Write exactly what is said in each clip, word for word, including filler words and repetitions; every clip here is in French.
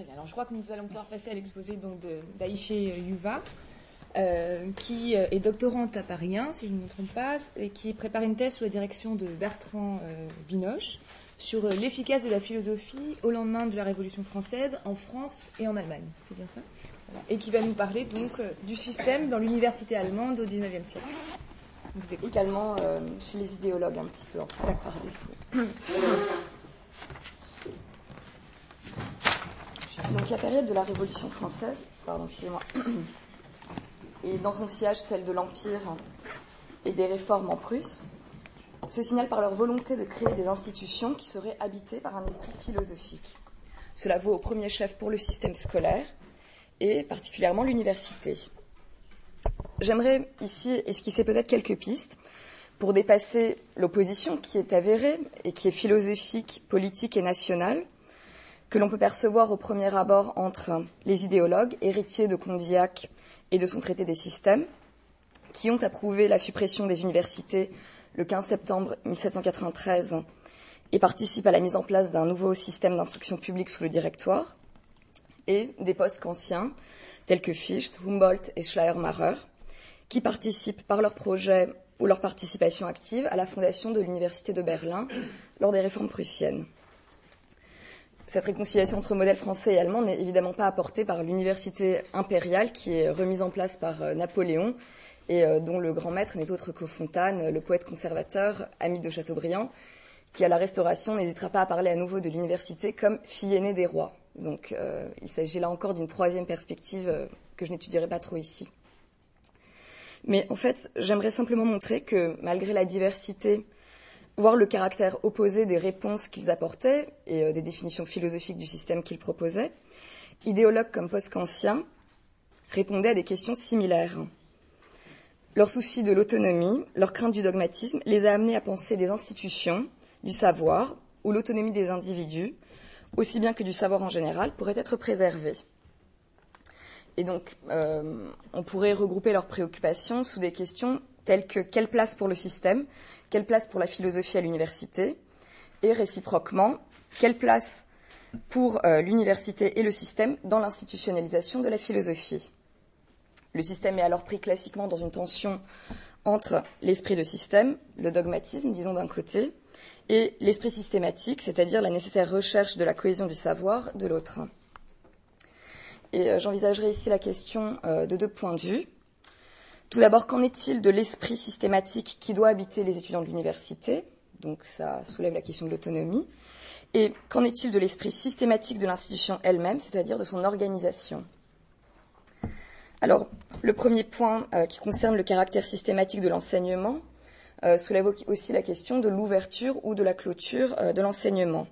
très bien. Alors, je crois que nous allons pouvoir passer à l'exposé donc d'Aïché Yuva, euh, qui est doctorante à Paris un, si je ne me trompe pas, et qui prépare une thèse sous la direction de Bertrand euh, Binoche sur l'efficace de la philosophie au lendemain de la Révolution française en France et en Allemagne. C'est bien ça ? Voilà. Et qui va nous parler donc euh, du système dans l'université allemande au dix-neuvième siècle. Vous êtes également euh, chez les idéologues un petit peu, en fait, par défaut. Donc la période de la Révolution française, pardon, excusez-moi, et dans son sillage celle de l'Empire et des réformes en Prusse, se signale par leur volonté de créer des institutions qui seraient habitées par un esprit philosophique. Cela vaut au premier chef pour le système scolaire et particulièrement l'université. J'aimerais ici esquisser peut-être quelques pistes pour dépasser l'opposition qui est avérée et qui est philosophique, politique et nationale, que l'on peut percevoir au premier abord entre les idéologues, héritiers de Condillac et de son traité des systèmes, qui ont approuvé la suppression des universités le quinze septembre mille sept cent quatre-vingt-treize et participent à la mise en place d'un nouveau système d'instruction publique sous le directoire, et des post-kantiens, tels que Fichte, Humboldt et Schleiermacher, qui participent par leur projet ou leur participation active à la fondation de l'université de Berlin lors des réformes prussiennes. Cette réconciliation entre modèles français et allemand n'est évidemment pas apportée par l'université impériale qui est remise en place par euh, Napoléon et euh, dont le grand maître n'est autre que Fontane, le poète conservateur, ami de Chateaubriand, qui à la Restauration n'hésitera pas à parler à nouveau de l'université comme fille aînée des rois. Donc euh, il s'agit là encore d'une troisième perspective euh, que je n'étudierai pas trop ici. Mais en fait, j'aimerais simplement montrer que malgré la diversité, voire le caractère opposé des réponses qu'ils apportaient et euh, des définitions philosophiques du système qu'ils proposaient, idéologues comme post-kantiens répondaient à des questions similaires. Leur souci de l'autonomie, leur crainte du dogmatisme les a amenés à penser des institutions, du savoir, où l'autonomie des individus, aussi bien que du savoir en général, pourrait être préservée. Et donc, euh, on pourrait regrouper leurs préoccupations sous des questions telles que quelle place pour le système, quelle place pour la philosophie à l'université, et réciproquement, quelle place pour euh, l'université et le système dans l'institutionnalisation de la philosophie. Le système est alors pris classiquement dans une tension entre l'esprit de système, le dogmatisme, disons d'un côté, et l'esprit systématique, c'est-à-dire la nécessaire recherche de la cohésion du savoir, de l'autre. Et euh, j'envisagerai ici la question euh, de deux points de vue. Tout d'abord, qu'en est-il de l'esprit systématique qui doit habiter les étudiants de l'université ? Donc ça soulève la question de l'autonomie. Et qu'en est-il de l'esprit systématique de l'institution elle-même, c'est-à-dire de son organisation ? Alors, le premier point euh, qui concerne le caractère systématique de l'enseignement euh, soulève aussi la question de l'ouverture ou de la clôture euh, de l'enseignement.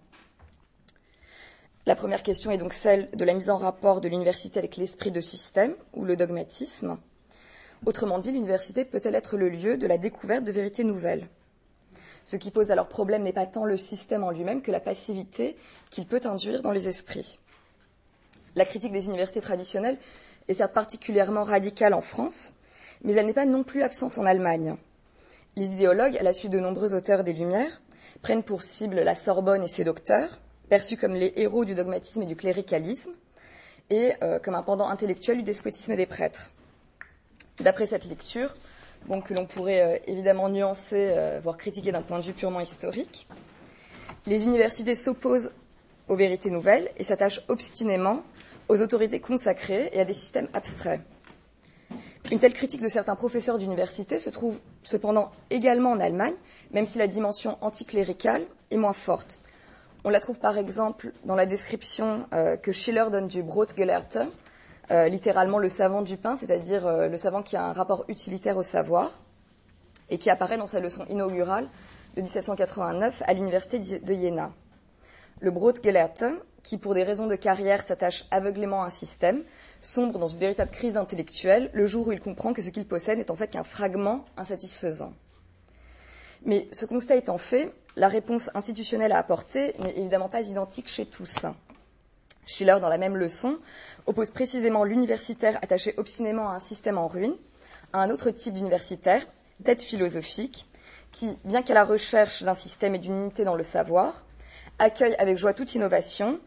La première question est donc celle de la mise en rapport de l'université avec l'esprit de système ou le dogmatisme. Autrement dit, l'université peut-elle être le lieu de la découverte de vérités nouvelles ? Ce qui pose alors problème n'est pas tant le système en lui-même que la passivité qu'il peut induire dans les esprits. La critique des universités traditionnelles est certes particulièrement radicale en France, mais elle n'est pas non plus absente en Allemagne. Les idéologues, à la suite de nombreux auteurs des Lumières, prennent pour cible la Sorbonne et ses docteurs, perçus comme les héros du dogmatisme et du cléricalisme, et euh, comme un pendant intellectuel du despotisme des prêtres. D'après cette lecture, bon, que l'on pourrait euh, évidemment nuancer, euh, voire critiquer d'un point de vue purement historique, les universités s'opposent aux vérités nouvelles et s'attachent obstinément aux autorités consacrées et à des systèmes abstraits. Une telle critique de certains professeurs d'université se trouve cependant également en Allemagne, même si la dimension anticléricale est moins forte. On la trouve par exemple dans la description euh, que Schiller donne du Brotgelehrte, euh, littéralement le savant du pain, c'est-à-dire euh, le savant qui a un rapport utilitaire au savoir, et qui apparaît dans sa leçon inaugurale de dix-sept cent quatre-vingt-neuf à l'université de Jena. Le Brotgelehrte, qui pour des raisons de carrière s'attache aveuglément à un système, sombre dans une véritable crise intellectuelle le jour où il comprend que ce qu'il possède n'est en fait qu'un fragment insatisfaisant. Mais ce constat étant fait, la réponse institutionnelle à apporter n'est évidemment pas identique chez tous. Schiller, dans la même leçon, oppose précisément l'universitaire attaché obstinément à un système en ruine à un autre type d'universitaire, tête philosophique, qui, bien qu'à la recherche d'un système et d'une unité dans le savoir, accueille avec joie toute innovation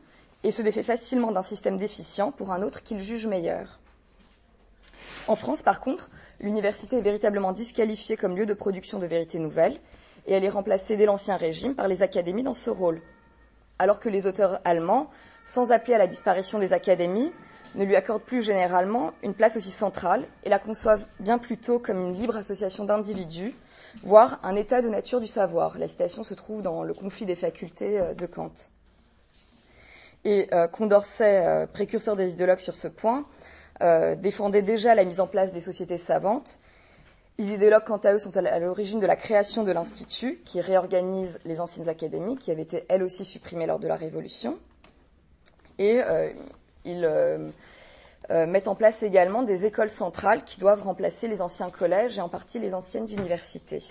et se défait facilement d'un système déficient pour un autre qu'il juge meilleur. En France, par contre, l'université est véritablement disqualifiée comme lieu de production de vérités nouvelles, et elle est remplacée dès l'Ancien Régime par les académies dans ce rôle. Alors que les auteurs allemands, sans appeler à la disparition des académies, ne lui accordent plus généralement une place aussi centrale et la conçoivent bien plutôt comme une libre association d'individus, voire un état de nature du savoir. La citation se trouve dans Le conflit des facultés de Kant. Et euh, Condorcet, euh, précurseur des idéologues sur ce point, euh, défendait déjà la mise en place des sociétés savantes. Les idéologues, quant à eux, sont à l'origine de la création de l'Institut, qui réorganise les anciennes académies, qui avaient été elles aussi supprimées lors de la Révolution. Et euh, ils euh, euh, mettent en place également des écoles centrales qui doivent remplacer les anciens collèges et en partie les anciennes universités.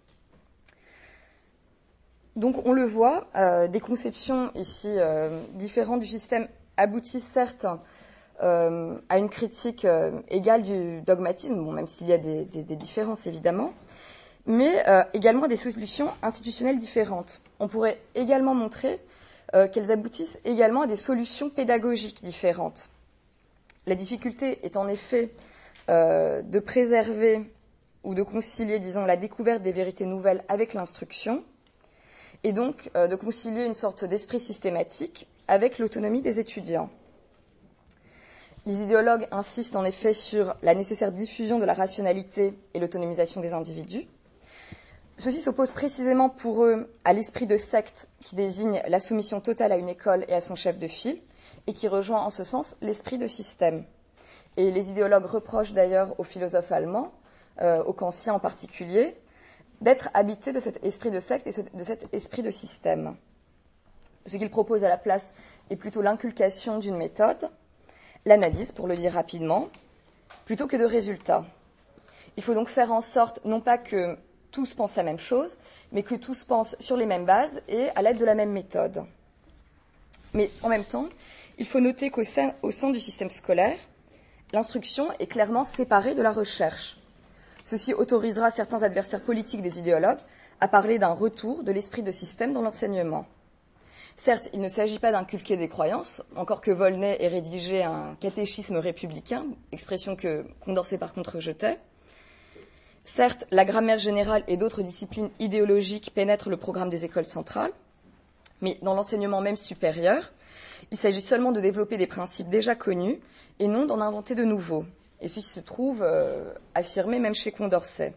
Donc on le voit, euh, des conceptions ici euh, différentes du système aboutissent certes euh, à une critique euh, égale du dogmatisme, bon, même s'il y a des, des, des différences évidemment, mais euh, également des solutions institutionnelles différentes. On pourrait également montrer euh, qu'elles aboutissent également à des solutions pédagogiques différentes. La difficulté est en effet euh, de préserver ou de concilier, disons, la découverte des vérités nouvelles avec l'instruction, et donc euh, de concilier une sorte d'esprit systématique avec l'autonomie des étudiants. Les idéologues insistent en effet sur la nécessaire diffusion de la rationalité et l'autonomisation des individus. Ceci s'oppose précisément pour eux à l'esprit de secte qui désigne la soumission totale à une école et à son chef de file, et qui rejoint en ce sens l'esprit de système. Et les idéologues reprochent d'ailleurs aux philosophes allemands, euh, aux kantiens en particulier, d'être habités de cet esprit de secte et de cet esprit de système. Ce qu'ils proposent à la place est plutôt l'inculcation d'une méthode, l'analyse, pour le dire rapidement, plutôt que de résultats. Il faut donc faire en sorte, non pas que tous pensent la même chose, mais que tous pensent sur les mêmes bases et à l'aide de la même méthode. Mais en même temps, il faut noter qu'au sein, au sein du système scolaire, l'instruction est clairement séparée de la recherche. Ceci autorisera certains adversaires politiques des idéologues à parler d'un retour de l'esprit de système dans l'enseignement. Certes, il ne s'agit pas d'inculquer des croyances, encore que Volney ait rédigé un catéchisme républicain, expression que Condorcet par contre rejetait. Certes, la grammaire générale et d'autres disciplines idéologiques pénètrent le programme des écoles centrales, mais dans l'enseignement même supérieur, il s'agit seulement de développer des principes déjà connus et non d'en inventer de nouveaux. Et ceci se trouve euh, affirmé même chez Condorcet.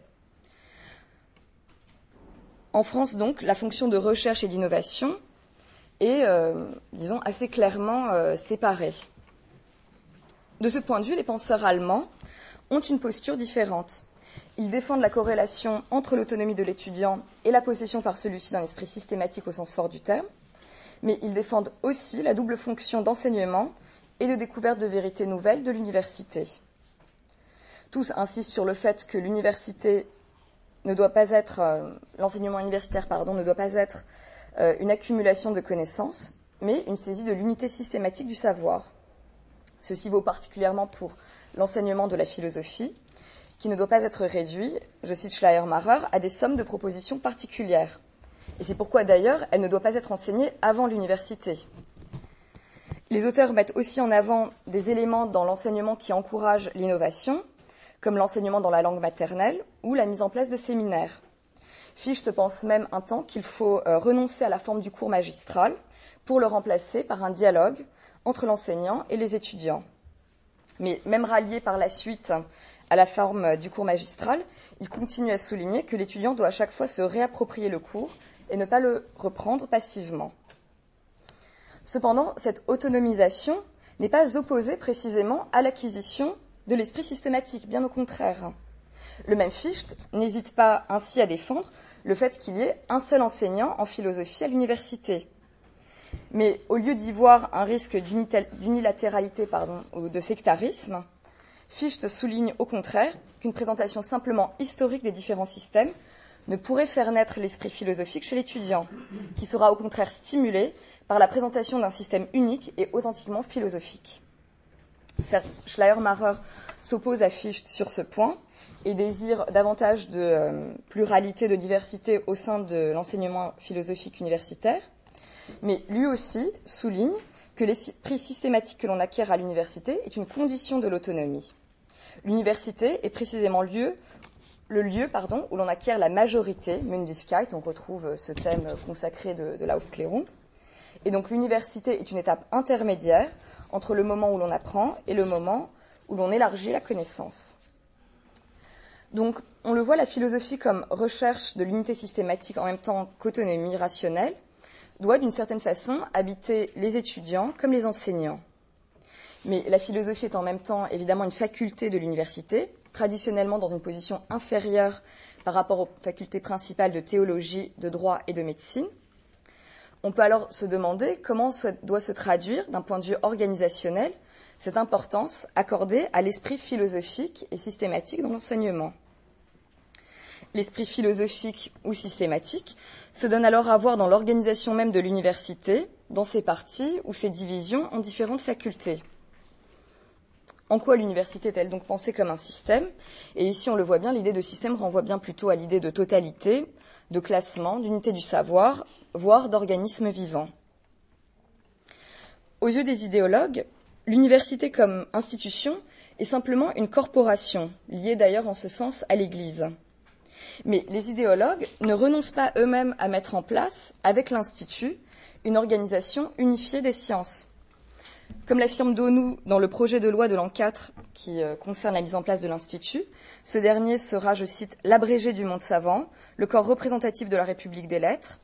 En France, donc, la fonction de recherche et d'innovation est, euh, disons, assez clairement euh, séparée. De ce point de vue, les penseurs allemands ont une posture différente. Ils défendent la corrélation entre l'autonomie de l'étudiant et la possession par celui-ci d'un esprit systématique au sens fort du terme, mais ils défendent aussi la double fonction d'enseignement et de découverte de vérités nouvelles de l'université. Tous insistent sur le fait que l'université ne doit pas être, euh, l'enseignement universitaire, pardon, ne doit pas être euh, une accumulation de connaissances, mais une saisie de l'unité systématique du savoir. Ceci vaut particulièrement pour l'enseignement de la philosophie, qui ne doit pas être réduit, je cite Schleiermacher, à des sommes de propositions particulières. Et c'est pourquoi d'ailleurs elle ne doit pas être enseignée avant l'université. Les auteurs mettent aussi en avant des éléments dans l'enseignement qui encouragent l'innovation, comme l'enseignement dans la langue maternelle ou la mise en place de séminaires. Fichte pense même un temps qu'il faut euh, renoncer à la forme du cours magistral pour le remplacer par un dialogue entre l'enseignant et les étudiants. Mais même rallié par la suite à la forme du cours magistral, il continue à souligner que l'étudiant doit à chaque fois se réapproprier le cours et ne pas le reprendre passivement. Cependant, cette autonomisation n'est pas opposée précisément à l'acquisition de l'esprit systématique, bien au contraire. Le même Fichte n'hésite pas ainsi à défendre le fait qu'il y ait un seul enseignant en philosophie à l'université. Mais au lieu d'y voir un risque d'unilatéralité pardon, ou de sectarisme, Fichte souligne au contraire qu'une présentation simplement historique des différents systèmes ne pourrait faire naître l'esprit philosophique chez l'étudiant, qui sera au contraire stimulé par la présentation d'un système unique et authentiquement philosophique. Certes, Schleiermacher s'oppose à Fichte sur ce point et désire davantage de euh, pluralité, de diversité au sein de l'enseignement philosophique universitaire, mais lui aussi souligne que l'esprit systématique que l'on acquiert à l'université est une condition de l'autonomie. L'université est précisément lieu, le lieu pardon, où l'on acquiert la majorité, Mündigkeit, on retrouve ce thème consacré de, de l'Aufklärung. Et donc l'université est une étape intermédiaire entre le moment où l'on apprend et le moment où l'on élargit la connaissance. Donc on le voit, la philosophie comme recherche de l'unité systématique en même temps qu'autonomie rationnelle doit d'une certaine façon habiter les étudiants comme les enseignants. Mais la philosophie est en même temps évidemment une faculté de l'université, traditionnellement dans une position inférieure par rapport aux facultés principales de théologie, de droit et de médecine. On peut alors se demander comment doit se traduire, d'un point de vue organisationnel, cette importance accordée à l'esprit philosophique et systématique dans l'enseignement. L'esprit philosophique ou systématique se donne alors à voir dans l'organisation même de l'université, dans ses parties ou ses divisions en différentes facultés. En quoi l'université est-elle donc pensée comme un système? Et ici, on le voit bien, l'idée de système renvoie bien plutôt à l'idée de totalité, de classement, d'unité du savoir, voire d'organisme vivant. Aux yeux des idéologues, l'université comme institution est simplement une corporation, liée d'ailleurs en ce sens à l'Église. Mais les idéologues ne renoncent pas eux-mêmes à mettre en place, avec l'Institut, une organisation unifiée des sciences. Comme l'affirme Donou dans le projet de loi de l'an quatre qui euh, concerne la mise en place de l'Institut, ce dernier sera, je cite, l'abrégé du monde savant, le corps représentatif de la République des lettres.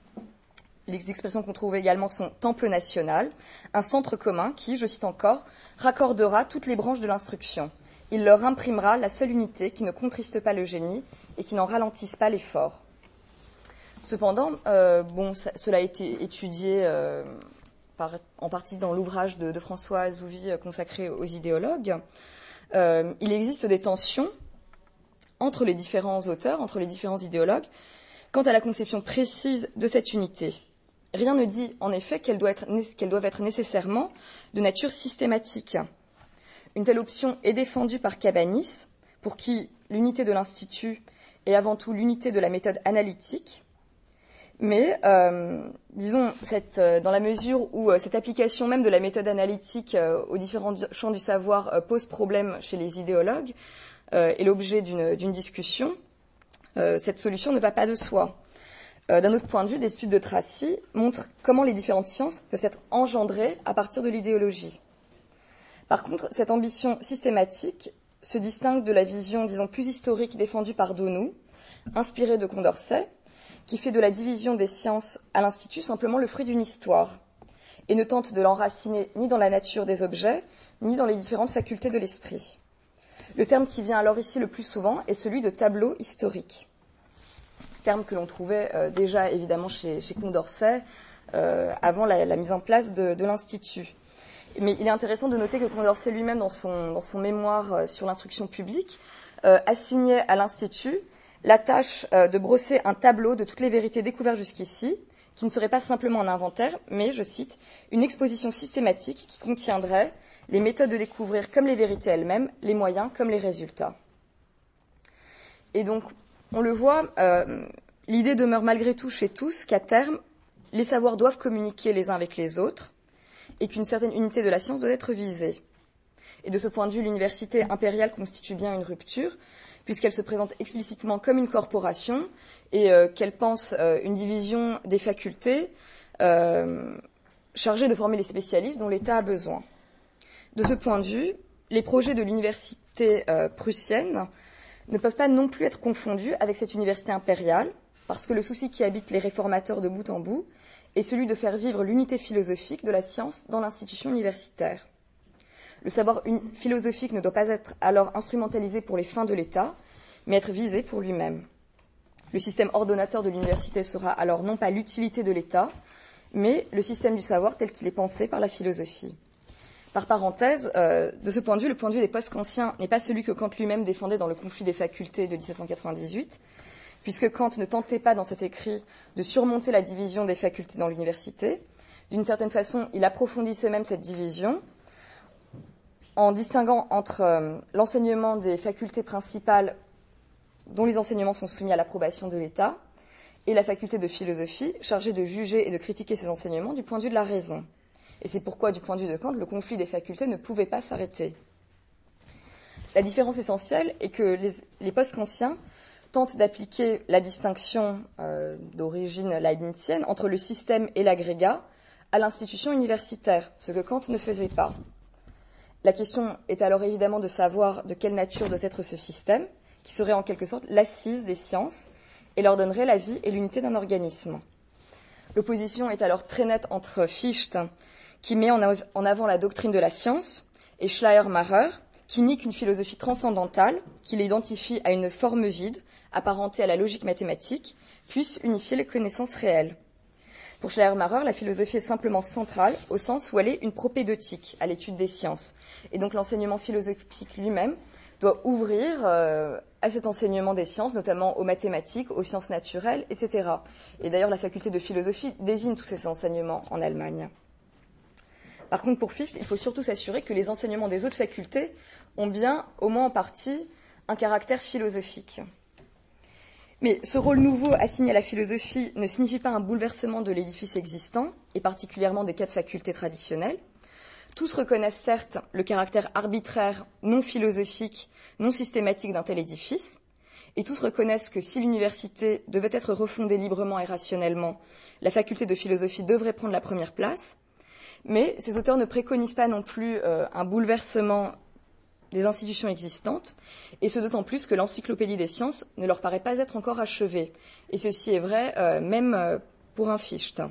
Les expressions qu'on trouve également sont temple national, un centre commun qui, je cite encore, raccordera toutes les branches de l'instruction. Il leur imprimera la seule unité qui ne contriste pas le génie et qui n'en ralentisse pas l'effort. Cependant, euh, bon, ça, cela a été étudié euh, par, en partie dans l'ouvrage de, de François Azouvi euh, consacré aux idéologues. Euh, il existe des tensions entre les différents auteurs, entre les différents idéologues, quant à la conception précise de cette unité. Rien ne dit en effet qu'elle doit être, qu'elle doit être nécessairement de nature systématique. Une telle option est défendue par Cabanis, pour qui l'unité de l'Institut est avant tout l'unité de la méthode analytique. Mais, euh, disons, cette, euh, dans la mesure où euh, cette application même de la méthode analytique euh, aux différents champs du savoir euh, pose problème chez les idéologues euh, et l'objet d'une, d'une discussion, euh, cette solution ne va pas de soi. Euh, d'un autre point de vue, des études de Tracy montrent comment les différentes sciences peuvent être engendrées à partir de l'idéologie. Par contre, cette ambition systématique se distingue de la vision, disons, plus historique défendue par Donou, inspirée de Condorcet, qui fait de la division des sciences à l'Institut simplement le fruit d'une histoire, et ne tente de l'enraciner ni dans la nature des objets, ni dans les différentes facultés de l'esprit. Le terme qui vient alors ici le plus souvent est celui de tableau historique, terme que l'on trouvait euh, déjà évidemment chez, chez Condorcet euh, avant la, la mise en place de, de l'Institut. Mais il est intéressant de noter que Condorcet lui-même, dans son, dans son mémoire euh, sur l'instruction publique, euh, assignait à l'Institut la tâche euh, de brosser un tableau de toutes les vérités découvertes jusqu'ici, qui ne serait pas simplement un inventaire, mais, je cite, une exposition systématique qui contiendrait les méthodes de découvrir comme les vérités elles-mêmes, les moyens comme les résultats. Et donc, on le voit, euh, l'idée demeure malgré tout chez tous qu'à terme, les savoirs doivent communiquer les uns avec les autres, et qu'une certaine unité de la science doit être visée. Et de ce point de vue, l'université impériale constitue bien une rupture, puisqu'elle se présente explicitement comme une corporation et euh, qu'elle pense euh, une division des facultés euh, chargée de former les spécialistes dont l'État a besoin. De ce point de vue, les projets de l'université euh, prussienne ne peuvent pas non plus être confondus avec cette université impériale, parce que le souci qui habite les réformateurs de bout en bout est celui de faire vivre l'unité philosophique de la science dans l'institution universitaire. Le savoir philosophique ne doit pas être alors instrumentalisé pour les fins de l'État, mais être visé pour lui-même. Le système ordonnateur de l'université sera alors non pas l'utilité de l'État, mais le système du savoir tel qu'il est pensé par la philosophie. Par parenthèse, euh, de ce point de vue, le point de vue des post-kantiens n'est pas celui que Kant lui-même défendait dans le conflit des facultés de dix-sept cent quatre-vingt-dix-huit, puisque Kant ne tentait pas dans cet écrit de surmonter la division des facultés dans l'université. D'une certaine façon, il approfondissait même cette division en distinguant entre euh, l'enseignement des facultés principales dont les enseignements sont soumis à l'approbation de l'État et la faculté de philosophie chargée de juger et de critiquer ces enseignements du point de vue de la raison. Et c'est pourquoi, du point de vue de Kant, le conflit des facultés ne pouvait pas s'arrêter. La différence essentielle est que les, les post-kantiens tentent d'appliquer la distinction euh, d'origine leibnizienne entre le système et l'agrégat à l'institution universitaire, ce que Kant ne faisait pas. La question est alors évidemment de savoir de quelle nature doit être ce système, qui serait en quelque sorte l'assise des sciences et leur donnerait la vie et l'unité d'un organisme. L'opposition est alors très nette entre Fichte, qui met en avant la doctrine de la science, et Schleiermacher, qui nie qu'une philosophie transcendantale, qui l'identifie à une forme vide, apparentée à la logique mathématique, puisse unifier les connaissances réelles. Pour Schleiermacher, la philosophie est simplement centrale, au sens où elle est une propédeutique à l'étude des sciences. Et donc l'enseignement philosophique lui-même doit ouvrir euh, à cet enseignement des sciences, notamment aux mathématiques, aux sciences naturelles, et cetera. Et d'ailleurs, la faculté de philosophie désigne tous ces enseignements en Allemagne. Par contre, pour Fichte, il faut surtout s'assurer que les enseignements des autres facultés ont bien, au moins en partie, un caractère philosophique. Mais ce rôle nouveau assigné à la philosophie ne signifie pas un bouleversement de l'édifice existant, et particulièrement des quatre facultés traditionnelles. Tous reconnaissent certes le caractère arbitraire, non philosophique, non systématique d'un tel édifice, et tous reconnaissent que si l'université devait être refondée librement et rationnellement, la faculté de philosophie devrait prendre la première place, mais ces auteurs ne préconisent pas non plus euh, un bouleversement des institutions existantes, et ce d'autant plus que l'encyclopédie des sciences ne leur paraît pas être encore achevée. Et ceci est vrai euh, même euh, pour un Fichte.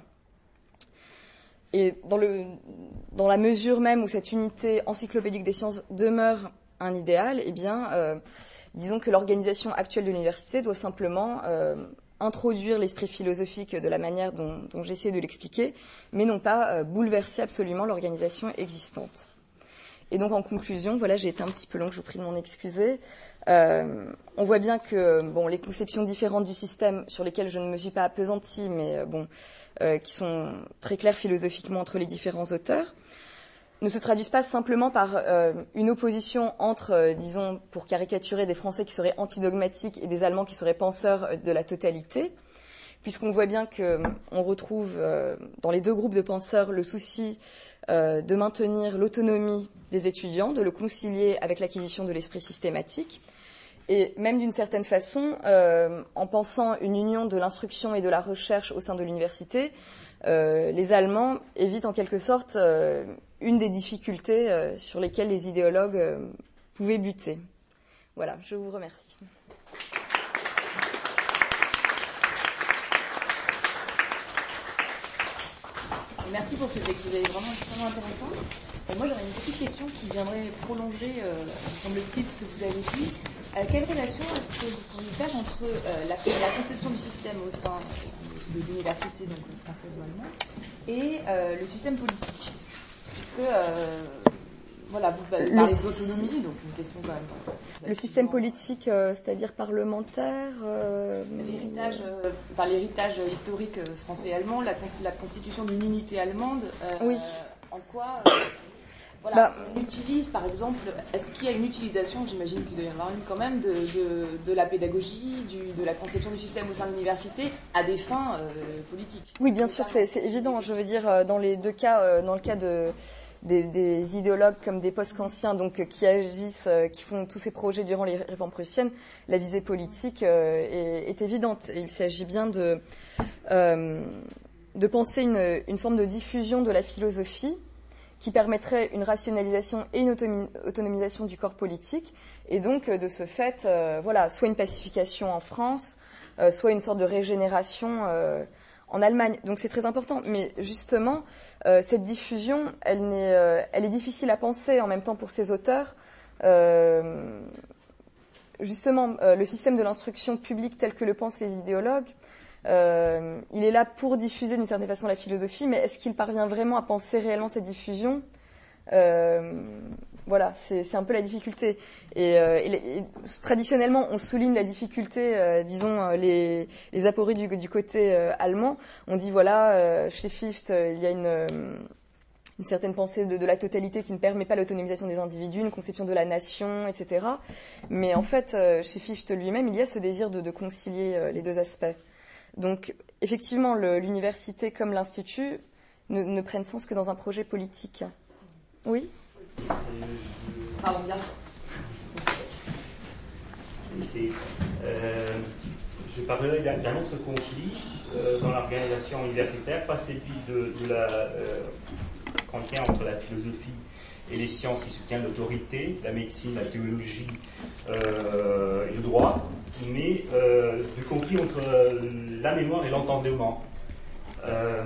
Et dans, le, dans la mesure même où cette unité encyclopédique des sciences demeure un idéal, eh bien, euh, disons que l'organisation actuelle de l'université doit simplement euh, introduire l'esprit philosophique de la manière dont, dont j'essaie de l'expliquer, mais non pas euh, bouleverser absolument l'organisation existante. Et donc, en conclusion, voilà, j'ai été un petit peu longue, je vous prie de m'en excuser. Euh, on voit bien que bon, les conceptions différentes du système, sur lesquelles je ne me suis pas appesantie, mais euh, bon, euh, qui sont très claires philosophiquement entre les différents auteurs, ne se traduisent pas simplement par euh, une opposition entre, euh, disons, pour caricaturer, des Français qui seraient antidogmatiques et des Allemands qui seraient penseurs de la totalité, puisqu'on voit bien qu'on retrouve euh, dans les deux groupes de penseurs le souci euh, de maintenir l'autonomie des étudiants, de le concilier avec l'acquisition de l'esprit systématique, et même d'une certaine façon, euh, en pensant une union de l'instruction et de la recherche au sein de l'université, euh, les Allemands évitent en quelque sorte euh, une des difficultés euh, sur lesquelles les idéologues euh, pouvaient buter. Voilà, je vous remercie. Merci pour cet exposé vraiment extrêmement intéressant. Euh, moi, j'aurais une petite question qui viendrait prolonger, euh, semble-t-il, ce que vous avez dit. Euh, quelle relation est-ce que vous pouvez faire entre euh, la, la conception du système au sein de l'université, donc française ou allemande, et euh, le système politique? Puisque, euh, voilà, vous parlez d'autonomie, donc une question quand même. Le système politique, euh, c'est-à-dire parlementaire euh, L'héritage, euh, enfin, l'héritage historique français et allemand, la, la constitution d'une unité allemande, euh, oui. En quoi euh, voilà, bah, on utilise, par exemple, est-ce qu'il y a une utilisation, j'imagine qu'il doit y en avoir une quand même, de, de, de la pédagogie, du, de la conception du système au sein de l'université à des fins euh, politiques? Oui, bien sûr, c'est, c'est évident. Je veux dire, dans les deux cas, euh, dans le cas de... Des, des idéologues comme des post-kantiens, donc euh, qui agissent, euh, qui font tous ces projets durant les réformes prussiennes, la visée politique euh, est, est évidente. Et il s'agit bien de, euh, de penser une, une forme de diffusion de la philosophie qui permettrait une rationalisation et une automi- autonomisation du corps politique, et donc euh, de ce fait, euh, voilà, soit une pacification en France, euh, soit une sorte de régénération euh, en Allemagne. Donc c'est très important. Mais justement, euh, cette diffusion, elle, n'est, euh, elle est difficile à penser en même temps pour ces auteurs. Euh, justement, euh, le système de l'instruction publique tel que le pensent les idéologues, euh, il est là pour diffuser d'une certaine façon la philosophie, mais est-ce qu'il parvient vraiment à penser réellement cette diffusion ? euh, Voilà, c'est, c'est un peu la difficulté. Et, euh, et, et traditionnellement, on souligne la difficulté, euh, disons, les, les apories du, du côté euh, allemand. On dit, voilà, euh, chez Fichte, euh, il y a une, euh, une certaine pensée de, de la totalité qui ne permet pas l'autonomisation des individus, une conception de la nation, et cetera. Mais en fait, euh, chez Fichte lui-même, il y a ce désir de, de concilier euh, les deux aspects. Donc, effectivement, le, l'université comme l'institut ne, ne prennent sens que dans un projet politique. Oui ? Pardon, bien. Euh, je parlerai d'un, d'un autre conflit euh, dans l'organisation universitaire, pas celui de, de la euh, contient entre la philosophie et les sciences qui soutiennent l'autorité, la médecine, la théologie euh, et le droit, mais euh, du conflit entre la mémoire et l'entendement, euh,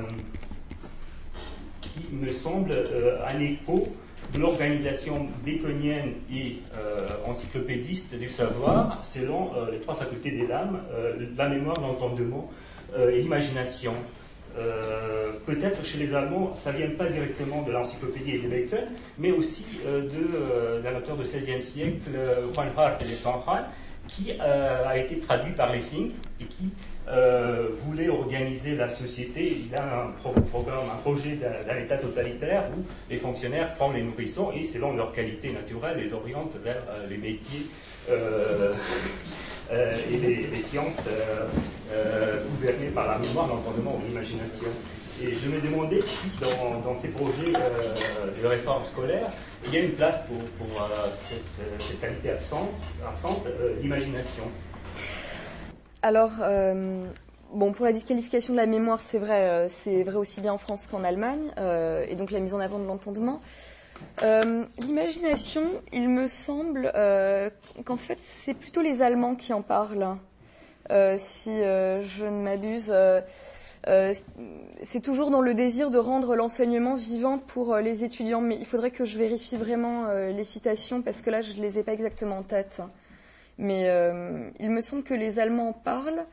qui me semble euh, un écho de l'organisation baconienne et euh, encyclopédiste du savoir, selon euh, les trois facultés des l'âme, euh, la mémoire, l'entendement euh, et l'imagination. Euh, peut-être chez les Allemands, ça ne vient pas directement de l'encyclopédie et de Bacon, mais aussi euh, de, euh, d'un auteur du seizième siècle, euh, Juan Hart et Sanhal, qui euh, a été traduit par Lessing et qui euh, voulait organiser la société. Il a un pro- programme, un projet d'un, d'un État totalitaire où les fonctionnaires prennent les nourrissons et, selon leur qualité naturelle, les orientent vers euh, les métiers euh, euh, et les, les sciences euh, euh, gouvernées par la mémoire, l'entendement ou l'imagination. Et je me demandais si dans, dans ces projets euh, de réforme scolaire, il y a une place pour, pour euh, cette, cette qualité absente, absente euh, l'imagination. Alors, euh, bon, pour la disqualification de la mémoire, c'est vrai, euh, c'est vrai aussi bien en France qu'en Allemagne, euh, et donc la mise en avant de l'entendement. Euh, l'imagination, il me semble euh, qu'en fait, c'est plutôt les Allemands qui en parlent, euh, si euh, je ne m'abuse. Euh, euh, c'est toujours dans le désir de rendre l'enseignement vivant pour euh, les étudiants, mais il faudrait que je vérifie vraiment euh, les citations, parce que là, je ne les ai pas exactement en tête. Mais euh, il me semble que les Allemands en parlent.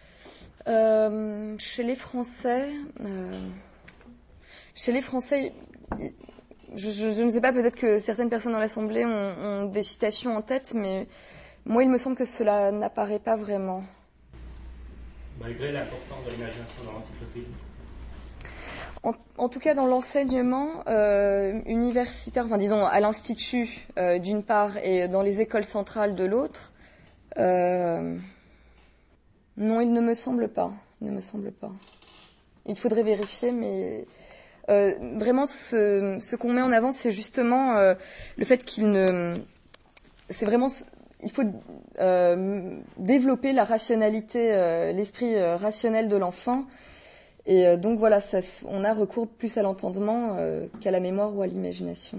Euh, chez les Français, euh, chez les Français, je, je, je ne sais pas, peut-être que certaines personnes dans l'Assemblée ont, ont des citations en tête, mais moi, il me semble que cela n'apparaît pas vraiment. Malgré l'importance de l'imagination dans l'encyclopédie. En, en tout cas, dans l'enseignement euh, universitaire, enfin disons à l'Institut euh, d'une part et dans les écoles centrales de l'autre, euh, non, il ne me semble pas. Il ne me semble pas. Il faudrait vérifier, mais euh, vraiment, ce, ce qu'on met en avant, c'est justement euh, le fait qu'il ne, c'est vraiment, il faut euh, développer la rationalité, euh, l'esprit euh, rationnel de l'enfant. Et euh, donc voilà, ça, on a recours plus à l'entendement euh, qu'à la mémoire ou à l'imagination.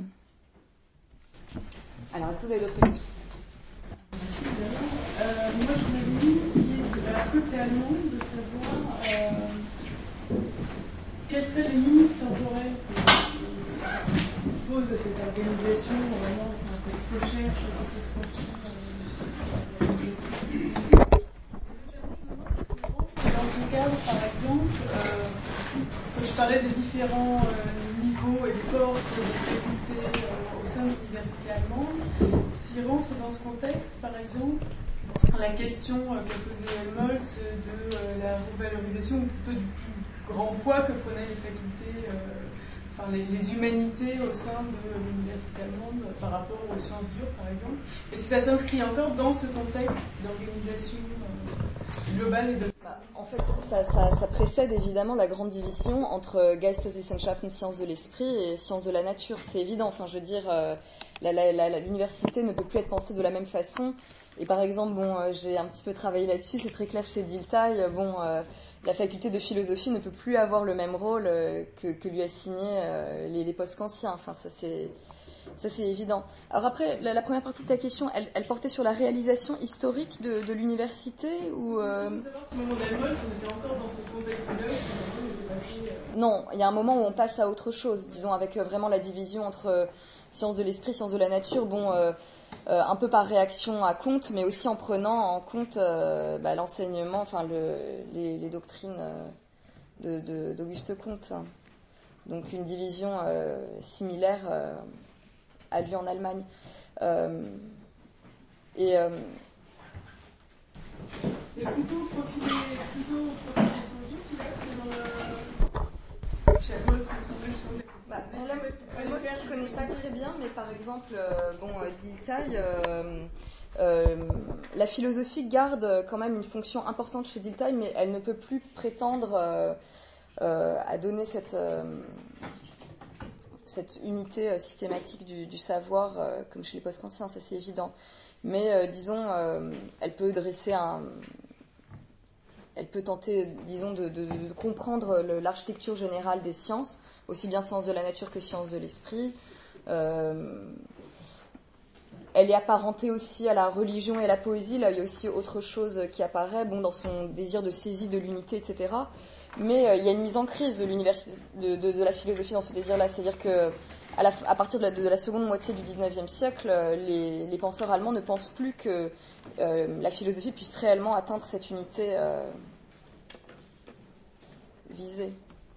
Alors, est-ce que vous avez d'autres questions ? Merci, euh, moi, je me dis qu'il est à la côté allemand de savoir euh, quelles seraient les limites temporelles qui posent à cette organisation, vraiment, à cette recherche de ce sens. Dans ce cadre, par exemple, euh, quand je parlais des différents euh, niveaux et des forces des facultés euh, au sein de l'université allemande, s'il rentre dans ce contexte, par exemple, la question euh, qu'a posée Helmholtz de euh, la revalorisation, ou plutôt du plus grand poids que prenaient les facultés, euh, enfin les, les humanités au sein de l'université allemande euh, par rapport aux sciences dures, par exemple, et si ça s'inscrit encore dans ce contexte d'organisation euh, globale et de... Bah, en fait, ça, ça, ça précède évidemment la grande division entre Geisteswissenschaften, sciences de l'esprit, et sciences de la nature. C'est évident. Enfin, je veux dire, euh, la, la, la, l'université ne peut plus être pensée de la même façon. Et par exemple, bon, euh, j'ai un petit peu travaillé là-dessus. C'est très clair chez Dilthey. Bon, euh, la faculté de philosophie ne peut plus avoir le même rôle euh, que, que lui assignaient euh, les, les postes kantiens. Enfin, ça c'est. Ça, c'est évident. Alors après, la, la première partie de ta question, elle, elle portait sur la réalisation historique de, de l'université ou euh... Je veux savoir si au moment d'Helmholtz, on était encore dans ce contexte-là, si on était passé... Euh... Non, il y a un moment où on passe à autre chose, disons, avec euh, vraiment la division entre euh, sciences de l'esprit, sciences de la nature, bon, euh, euh, un peu par réaction à Comte, mais aussi en prenant en compte euh, bah, l'enseignement, enfin, le, les, les doctrines euh, de, de, d'Auguste Comte. Donc une division euh, similaire... Euh, a lieu en Allemagne. Euh, et, euh, et plutôt profilé, plutôt profilé scientifique, selon le... Chez Helmholtz, ça me semble juste... Bah, moi, je ne connais pas très bien, mais par exemple, euh, bon, euh, Dilthey, euh, euh, la philosophie garde quand même une fonction importante chez Dilthey, mais elle ne peut plus prétendre... Euh, euh, a donné cette, euh, cette unité euh, systématique du, du savoir, euh, comme chez les post-kantiens, ça c'est évident. Mais euh, disons, euh, elle peut dresser un... Elle peut tenter, disons, de, de, de comprendre le, l'architecture générale des sciences, aussi bien sciences de la nature que sciences de l'esprit. Euh, elle est apparentée aussi à la religion et à la poésie. Là, il y a aussi autre chose qui apparaît, bon, dans son désir de saisie de l'unité, et cetera. Mais euh, il y a une mise en crise de, de, de, de la philosophie dans ce désir-là. C'est-à-dire que à, la, à partir de la, de la seconde moitié du dix-neuvième siècle, les, les penseurs allemands ne pensent plus que euh, la philosophie puisse réellement atteindre cette unité euh, visée.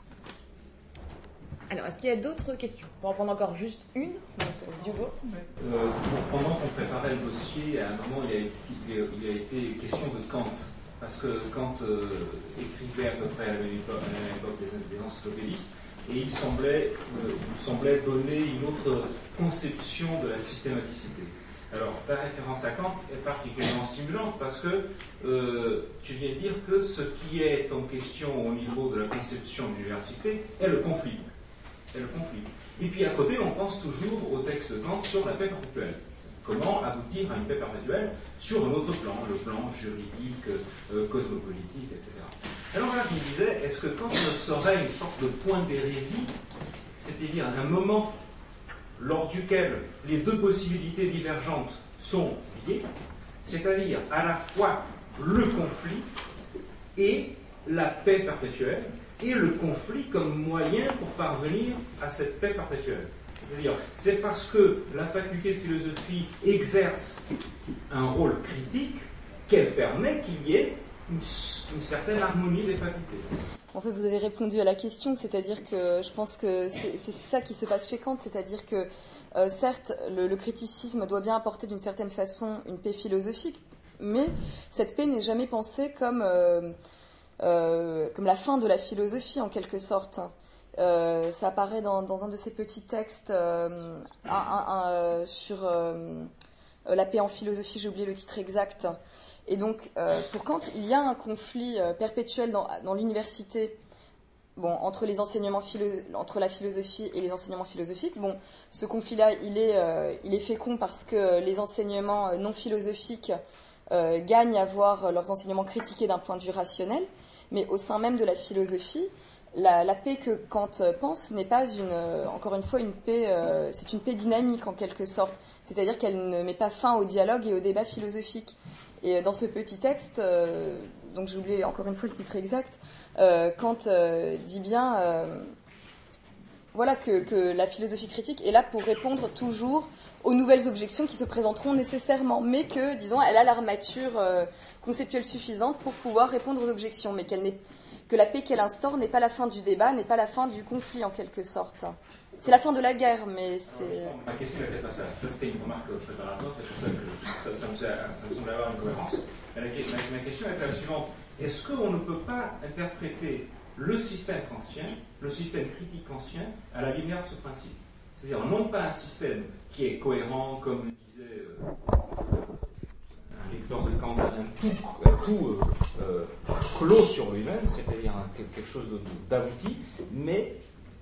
Alors, est-ce qu'il y a d'autres questions? On va en prendre encore juste une. Donc, Diogo. Euh, pendant qu'on préparait le dossier, à un moment, il a été, il a été question de Kant. Parce que Kant euh, écrivait à peu près à la même époque, à la même époque des, des encyclopédistes, et il semblait, euh, il semblait donner une autre conception de la systématicité. Alors, ta référence à Kant est particulièrement stimulante parce que euh, tu viens de dire que ce qui est en question au niveau de la conception de l'université est le conflit. Est le conflit. Et puis à côté, on pense toujours au texte de Kant sur la paix perpétuelle. Comment aboutir à une paix perpétuelle sur un autre plan, le plan juridique, euh, cosmopolitique, et cetera. Alors là, je me disais, est-ce que Kant ne serait une sorte de point d'hérésie, c'est-à-dire un moment lors duquel les deux possibilités divergentes sont liées, c'est-à-dire à la fois le conflit et la paix perpétuelle, et le conflit comme moyen pour parvenir à cette paix perpétuelle. C'est-à-dire, c'est parce que la faculté de philosophie exerce un rôle critique qu'elle permet qu'il y ait une, une certaine harmonie des facultés. En fait, vous avez répondu à la question, c'est-à-dire que je pense que c'est, c'est ça qui se passe chez Kant, c'est-à-dire que, euh, certes, le, le criticisme doit bien apporter d'une certaine façon une paix philosophique, mais cette paix n'est jamais pensée comme... Euh, Euh, comme la fin de la philosophie en quelque sorte. Euh, ça apparaît dans, dans un de ces petits textes euh, un, un, un, euh, sur euh, la paix en philosophie, j'ai oublié le titre exact. Et donc, euh, pour Kant, il y a un conflit euh, perpétuel dans, dans l'université, bon, entre les enseignements philo- entre la philosophie et les enseignements philosophiques. Bon, ce conflit-là, il est, euh, il est fécond parce que les enseignements non philosophiques euh, gagnent à voir leurs enseignements critiqués d'un point de vue rationnel. Mais au sein même de la philosophie, la, la paix que Kant pense n'est pas une, euh, encore une fois, une paix, euh, c'est une paix dynamique en quelque sorte. C'est-à-dire qu'elle ne met pas fin au dialogue et au débat philosophique. Et dans ce petit texte, euh, donc j'ai oublié encore une fois le titre exact, euh, Kant euh, dit bien, euh, voilà que, que la philosophie critique est là pour répondre toujours aux nouvelles objections qui se présenteront nécessairement, mais que, disons, elle a l'armature euh, conceptuelle suffisante pour pouvoir répondre aux objections, mais qu'elle n'est, que la paix qu'elle instaure n'est pas la fin du débat, n'est pas la fin du conflit en quelque sorte. C'est la fin de la guerre, mais c'est... Alors, ma question n'était pas ça. Ça, c'était une remarque préparatoire, c'est pour ça que ça, ça, me, ça me semble avoir une cohérence. Ma, ma, ma question était la suivante. Est-ce qu'on ne peut pas interpréter le système kantien, le système critique kantien, à la lumière de ce principe? C'est-à-dire non pas un système qui est cohérent, comme le disait euh, un lecteur de Kant, un tout, un tout euh, euh, clos sur lui-même, c'est-à-dire un, quelque chose d'abouti, mais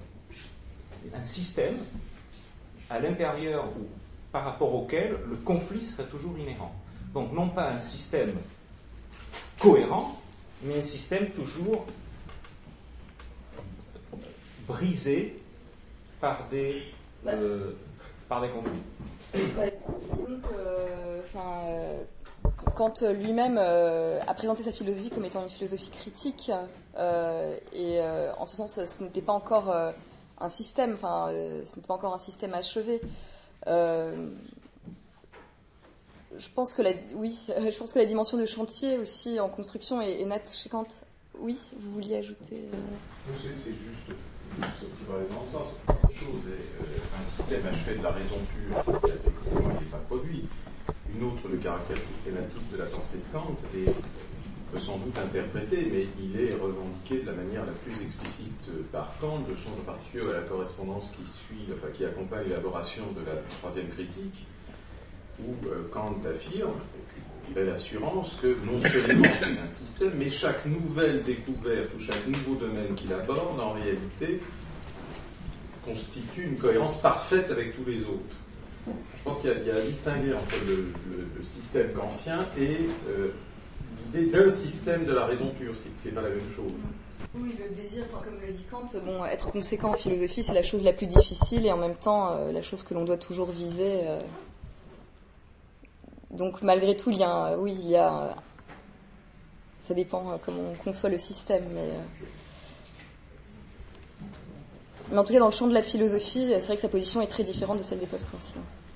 un système à l'intérieur ou par rapport auquel le conflit serait toujours inhérent. Donc non pas un système cohérent, mais un système toujours brisé par des, euh, par des conflits. Ouais, disons que, enfin, euh, Kant lui-même euh, a présenté sa philosophie comme étant une philosophie critique, euh, et euh, en ce sens, ce n'était pas encore euh, un système, enfin, euh, ce n'était pas encore un système achevé. Euh, je pense que la, oui, euh, je pense que la dimension de chantier aussi en construction est, est nette chez Kant. Oui, vous vouliez ajouter euh... c'est, c'est juste, qui va aller dans le sens. Une chose est euh, un système achevé de la raison pure, effectivement, il n'est pas produit. Une autre, le caractère systématique de la pensée de Kant, est, peut sans doute interprété, mais il est revendiqué de la manière la plus explicite par Kant. Je songe en particulier à la correspondance qui suit, enfin qui accompagne l'élaboration de la troisième critique, où euh, Kant affirme, belle assurance, que non seulement c'est un système, mais chaque nouvelle découverte ou chaque nouveau domaine qu'il aborde, en réalité, constitue une cohérence parfaite avec tous les autres. Je pense qu'il y a, il y a à distinguer entre le, le, le système kantien et euh, l'idée d'un système de la raison pure, ce qui n'est pas la même chose. Oui, le désir, enfin, comme le dit Kant, bon, être conséquent en philosophie, c'est la chose la plus difficile et en même temps euh, la chose que l'on doit toujours viser. Euh... Donc malgré tout, il y a, un, oui, il y a, euh... ça dépend euh, comment on conçoit le système, mais, euh... mais en tout cas dans le champ de la philosophie, c'est vrai que sa position est très différente de celle des post-kantiens.